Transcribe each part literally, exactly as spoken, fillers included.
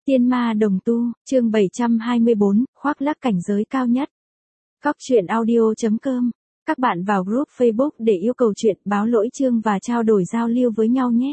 Tiên ma đồng tu, chương bảy trăm hai mươi bốn, khoác lác cảnh giới cao nhất. Cóc truyện audio chấm com. Các bạn vào group Facebook để yêu cầu chuyện, báo lỗi chương và trao đổi giao lưu với nhau nhé.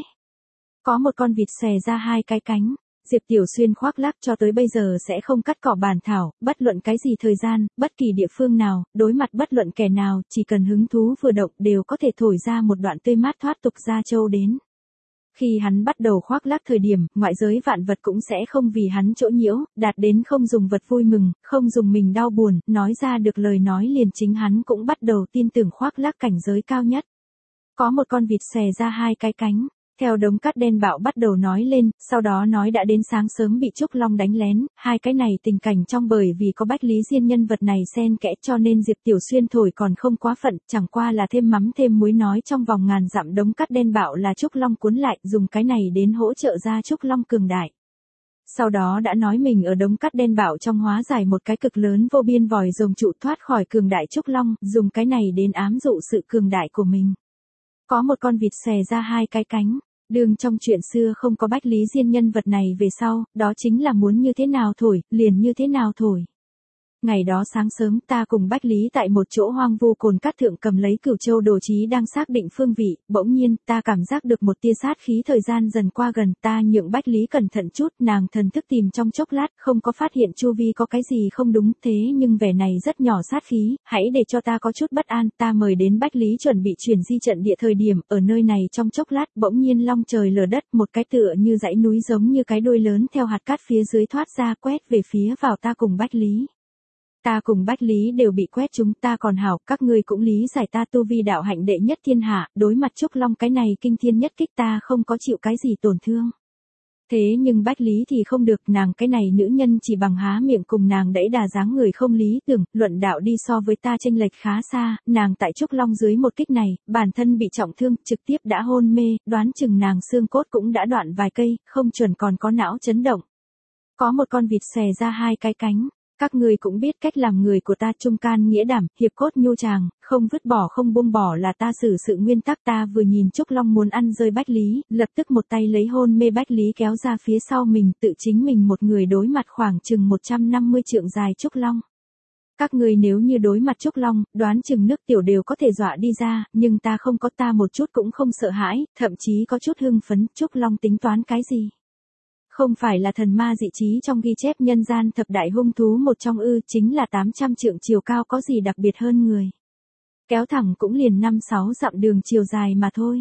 Có một con vịt xòe ra hai cái cánh. Diệp Tiểu Xuyên khoác lác cho tới bây giờ sẽ không cắt cỏ bàn thảo, bất luận cái gì thời gian, bất kỳ địa phương nào, đối mặt bất luận kẻ nào, chỉ cần hứng thú vừa động đều có thể thổi ra một đoạn tươi mát thoát tục ra châu đến. Khi hắn bắt đầu khoác lác thời điểm, ngoại giới vạn vật cũng sẽ không vì hắn chỗ nhiễu, đạt đến không dùng vật vui mừng, không dùng mình đau buồn, nói ra được lời nói liền chính hắn cũng bắt đầu tin tưởng khoác lác cảnh giới cao nhất. Có một con vịt xòe ra hai cái cánh. Theo đống cát đen bạo bắt đầu nói lên, sau đó nói đã đến sáng sớm bị Trúc Long đánh lén, hai cái này tình cảnh trong bởi vì có Bách Lý Diên nhân vật này xen kẽ cho nên Diệp Tiểu Xuyên thổi còn không quá phận, chẳng qua là thêm mắm thêm muối nói trong vòng ngàn dặm đống cát đen bạo là Trúc Long cuốn lại, dùng cái này đến hỗ trợ ra Trúc Long cường đại. Sau đó đã nói mình ở đống cát đen bạo trong hóa giải một cái cực lớn vô biên vòi rồng trụ thoát khỏi cường đại Trúc Long, dùng cái này đến ám dụ sự cường đại của mình. Có một con vịt xòe ra hai cái cánh. Đường trong chuyện xưa không có Bách Lý Diên nhân vật này về sau, đó chính là muốn như thế nào thổi, liền như thế nào thổi. Ngày đó sáng sớm ta cùng Bách Lý tại một chỗ hoang vu cồn cát thượng cầm lấy Cửu Châu đồ trí đang xác định phương vị, bỗng nhiên ta cảm giác được một tia sát khí thời gian dần qua gần, ta nhượng Bách Lý cẩn thận chút, nàng thần thức tìm trong chốc lát, không có phát hiện chu vi có cái gì không đúng, thế nhưng vẻ này rất nhỏ sát khí, hãy để cho ta có chút bất an, ta mời đến Bách Lý chuẩn bị chuyển di trận địa thời điểm, ở nơi này trong chốc lát, bỗng nhiên long trời lở đất, một cái tựa như dãy núi giống như cái đuôi lớn theo hạt cát phía dưới thoát ra quét về phía vào ta cùng Bách Lý. Ta cùng Bách Lý đều bị quét chúng ta còn hảo, các ngươi cũng lý giải ta tu vi đạo hạnh đệ nhất thiên hạ, đối mặt Trúc Long cái này kinh thiên nhất kích ta không có chịu cái gì tổn thương. Thế nhưng Bách Lý thì không được, nàng cái này nữ nhân chỉ bằng há miệng cùng nàng đẩy đà dáng người không lý tưởng, luận đạo đi so với ta chênh lệch khá xa, nàng tại Trúc Long dưới một kích này, bản thân bị trọng thương, trực tiếp đã hôn mê, đoán chừng nàng xương cốt cũng đã đoạn vài cây, không chuẩn còn có não chấn động. Có một con vịt xòe ra hai cái cánh. Các ngươi cũng biết cách làm người của ta, trung can nghĩa đảm, hiệp cốt nhu tràng, không vứt bỏ không buông bỏ là ta xử sự nguyên tắc. Ta vừa nhìn Trúc Long muốn ăn rơi Bách Lý, lập tức một tay lấy hôn mê Bách Lý kéo ra phía sau mình, tự chính mình một người đối mặt khoảng chừng một trăm năm mươi trượng dài Trúc Long. Các ngươi nếu như đối mặt Trúc Long, đoán chừng nước tiểu đều có thể dọa đi ra, nhưng ta không có, ta một chút cũng không sợ hãi, thậm chí có chút hưng phấn. Trúc Long tính toán cái gì? Không phải là thần ma dị trí trong ghi chép nhân gian thập đại hung thú một trong ư, chính là tám trăm trượng chiều cao, có gì đặc biệt hơn người. Kéo thẳng cũng liền năm sáu dặm đường chiều dài mà thôi.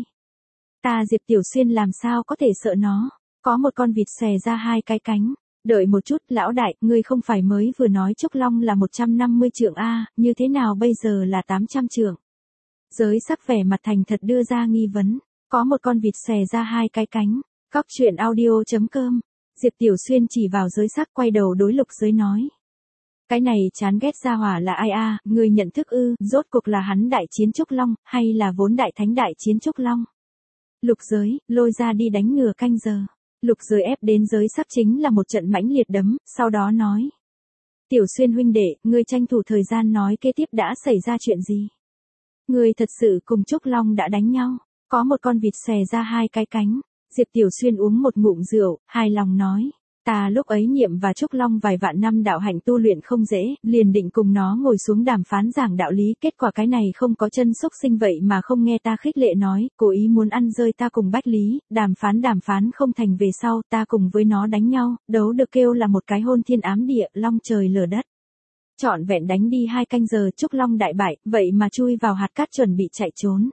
Ta Diệp Tiểu Xuyên làm sao có thể sợ nó. Có một con vịt xòe ra hai cái cánh. Đợi một chút, lão đại, ngươi không phải mới vừa nói Trúc Long là một trăm năm mươi trượng a, như thế nào bây giờ là tám trăm trượng? Giới sắc vẻ mặt thành thật đưa ra nghi vấn. Có một con vịt xòe ra hai cái cánh. Cóc truyện audio chấm com. Diệp Tiểu Xuyên chỉ vào giới sắc quay đầu đối Lục Giới nói. Cái này chán ghét gia hỏa là ai a, người nhận thức ư, rốt cuộc là hắn đại chiến Trúc Long, hay là vốn đại thánh đại chiến Trúc Long? Lục Giới, lôi ra đi đánh ngừa canh giờ. Lục Giới ép đến giới sắc chính là một trận mãnh liệt đấm, sau đó nói. Tiểu Xuyên huynh đệ, ngươi tranh thủ thời gian nói kế tiếp đã xảy ra chuyện gì? Ngươi thật sự cùng Trúc Long đã đánh nhau, có một con vịt xòe ra hai cái cánh. Diệp Tiểu Xuyên uống một ngụm rượu, hài lòng nói, ta lúc ấy niệm và Trúc Long vài vạn năm đạo hạnh tu luyện không dễ, liền định cùng nó ngồi xuống đàm phán giảng đạo lý, kết quả cái này không có chân xúc sinh vậy mà không nghe ta khích lệ nói, cố ý muốn ăn rơi ta cùng Bách Lý, đàm phán đàm phán không thành về sau, ta cùng với nó đánh nhau, đấu được kêu là một cái hôn thiên ám địa, long trời lở đất. Trọn vẹn đánh đi hai canh giờ, Trúc Long đại bại, vậy mà chui vào hạt cát chuẩn bị chạy trốn.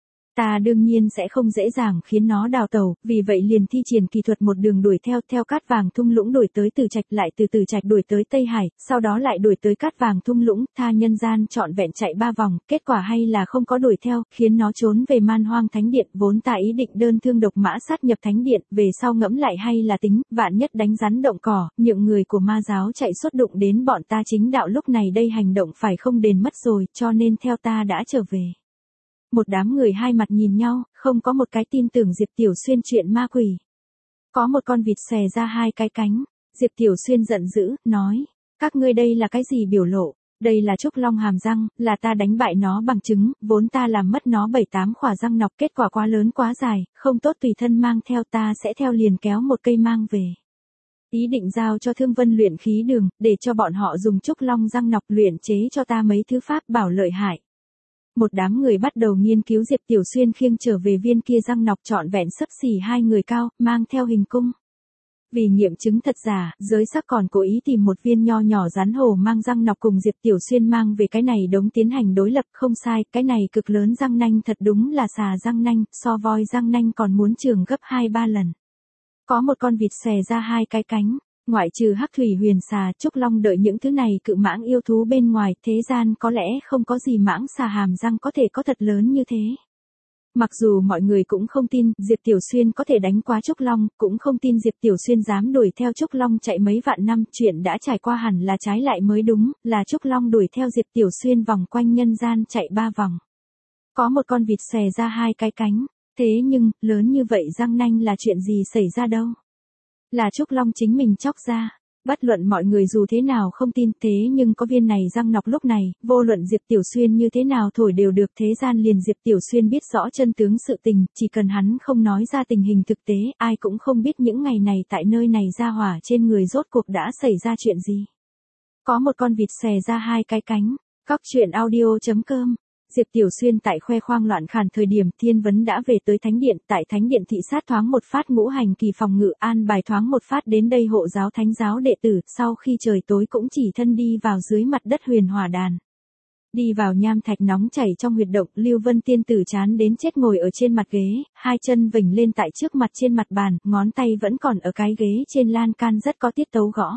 Ta đương nhiên sẽ không dễ dàng khiến nó đào tẩu, vì vậy liền thi triển kỹ thuật một đường đuổi theo, theo cát vàng thung lũng đuổi tới Từ Trạch, lại từ Từ Trạch đuổi tới Tây Hải, sau đó lại đuổi tới cát vàng thung lũng, tha nhân gian trọn vẹn chạy ba vòng, kết quả hay là không có đuổi theo, khiến nó trốn về Man Hoang Thánh Điện, vốn ta ý định đơn thương độc mã sát nhập Thánh Điện, về sau ngẫm lại hay là tính, vạn nhất đánh rắn động cỏ, những người của ma giáo chạy xuất đụng đến bọn ta chính đạo lúc này đây hành động phải không đền mất rồi, cho nên theo ta đã trở về. Một đám người hai mặt nhìn nhau, không có một cái tin tưởng Diệp Tiểu Xuyên chuyện ma quỷ. Có một con vịt xòe ra hai cái cánh. Diệp Tiểu Xuyên giận dữ, nói. Các ngươi đây là cái gì biểu lộ? Đây là Trúc Long hàm răng, là ta đánh bại nó bằng chứng, vốn ta làm mất nó bảy tám khỏa răng nọc, kết quả quá lớn quá dài, không tốt tùy thân mang theo, ta sẽ theo liền kéo một cây mang về. Ý định giao cho Thương Vân luyện khí đường, để cho bọn họ dùng trúc long răng nọc luyện chế cho ta mấy thứ pháp bảo lợi hại. Một đám người bắt đầu nghiên cứu Diệp Tiểu Xuyên khiêng trở về viên kia răng nọc trọn vẹn xấp xỉ hai người cao, mang theo hình cung. Vì nghiệm chứng thật giả, giới sắc còn cố ý tìm một viên nho nhỏ rắn hổ mang răng nọc cùng Diệp Tiểu Xuyên mang về cái này đống tiến hành đối lập. Không sai, cái này cực lớn răng nanh thật đúng là xà răng nanh, so voi răng nanh còn muốn trường gấp hai ba lần. Có một con vịt xòe ra hai cái cánh, ngoại trừ hắc thủy huyền xà, trúc long đợi những thứ này cự mãng yêu thú bên ngoài, thế gian có lẽ không có gì mãng xà hàm răng có thể có thật lớn như thế. Mặc dù mọi người cũng không tin Diệp Tiểu Xuyên có thể đánh quá trúc long, cũng không tin Diệp Tiểu Xuyên dám đuổi theo trúc long chạy mấy vạn năm, chuyện đã trải qua hẳn là trái lại mới đúng, là trúc long đuổi theo Diệp Tiểu Xuyên vòng quanh nhân gian chạy ba vòng. Có một con vịt xòe ra hai cái cánh, thế nhưng, lớn như vậy răng nanh là chuyện gì xảy ra đâu? Là trúc long chính mình chóc ra. Bất luận mọi người dù thế nào không tin, thế nhưng có viên này răng nọc lúc này, vô luận Diệp Tiểu Xuyên như thế nào thổi đều được, thế gian liền Diệp Tiểu Xuyên biết rõ chân tướng sự tình, chỉ cần hắn không nói ra tình hình thực tế, ai cũng không biết những ngày này tại nơi này ra hỏa trên người rốt cuộc đã xảy ra chuyện gì. Có một con vịt xòe ra hai cái cánh, Cóc truyện audio chấm com. Diệp Tiểu Xuyên tại khoe khoang loạn khàn thời điểm Thiên Vấn đã về tới Thánh Điện, tại Thánh Điện thị sát thoáng một phát ngũ hành kỳ phòng ngự, an bài thoáng một phát đến đây hộ giáo thánh giáo đệ tử, sau khi trời tối cũng chỉ thân đi vào dưới mặt đất huyền hỏa đàn. Đi vào nham thạch nóng chảy trong huyệt động, Lưu Vân tiên tử chán đến chết ngồi ở trên mặt ghế, hai chân vểnh lên tại trước mặt trên mặt bàn, ngón tay vẫn còn ở cái ghế trên lan can rất có tiết tấu gõ.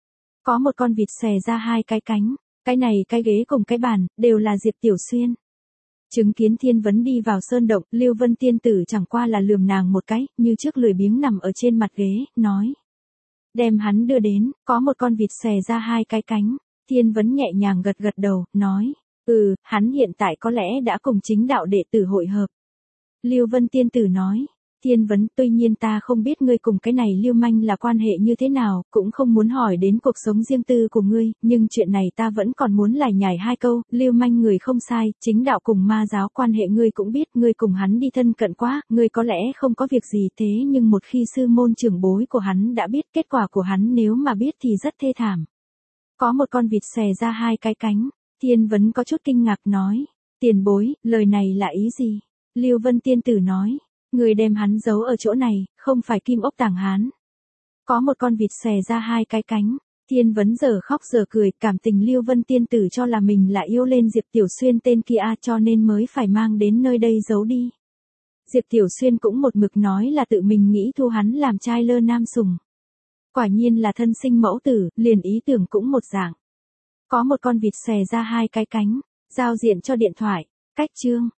Có một con vịt xòe ra hai cái cánh, cái này cái ghế cùng cái bàn, đều là Diệp Tiểu Xuyên. Chứng kiến Thiên Vấn đi vào sơn động, Lưu Vân tiên tử chẳng qua là lườm nàng một cái, như trước lười biếng nằm ở trên mặt ghế, nói. Đem hắn đưa đến, có một con vịt xòe ra hai cái cánh, Thiên Vấn nhẹ nhàng gật gật đầu, nói. Ừ, hắn hiện tại có lẽ đã cùng chính đạo đệ tử hội hợp. Lưu Vân tiên tử nói. Thiên Vấn, tuy nhiên ta không biết ngươi cùng cái này Lưu Manh là quan hệ như thế nào, cũng không muốn hỏi đến cuộc sống riêng tư của ngươi, nhưng chuyện này ta vẫn còn muốn lải nhải hai câu. Lưu Manh người không sai, chính đạo cùng ma giáo quan hệ ngươi cũng biết, ngươi cùng hắn đi thân cận quá, ngươi có lẽ không có việc gì, thế nhưng một khi sư môn trưởng bối của hắn đã biết, kết quả của hắn nếu mà biết thì rất thê thảm. Có một con vịt xòe ra hai cái cánh, Thiên Vấn có chút kinh ngạc nói. Tiền bối, lời này là ý gì? Lưu Vân tiên tử nói. Người đem hắn giấu ở chỗ này, không phải Kim Ốc Tàng Hán. Có một con vịt xòe ra hai cái cánh, Thiên Vấn giờ khóc giờ cười, cảm tình Lưu Vân tiên tử cho là mình là yêu lên Diệp Tiểu Xuyên tên kia cho nên mới phải mang đến nơi đây giấu đi. Diệp Tiểu Xuyên cũng một mực nói là tự mình nghĩ thu hắn làm trai lơ nam sùng. Quả nhiên là thân sinh mẫu tử, liền ý tưởng cũng một dạng. Có một con vịt xòe ra hai cái cánh, giao diện cho điện thoại, cách chương.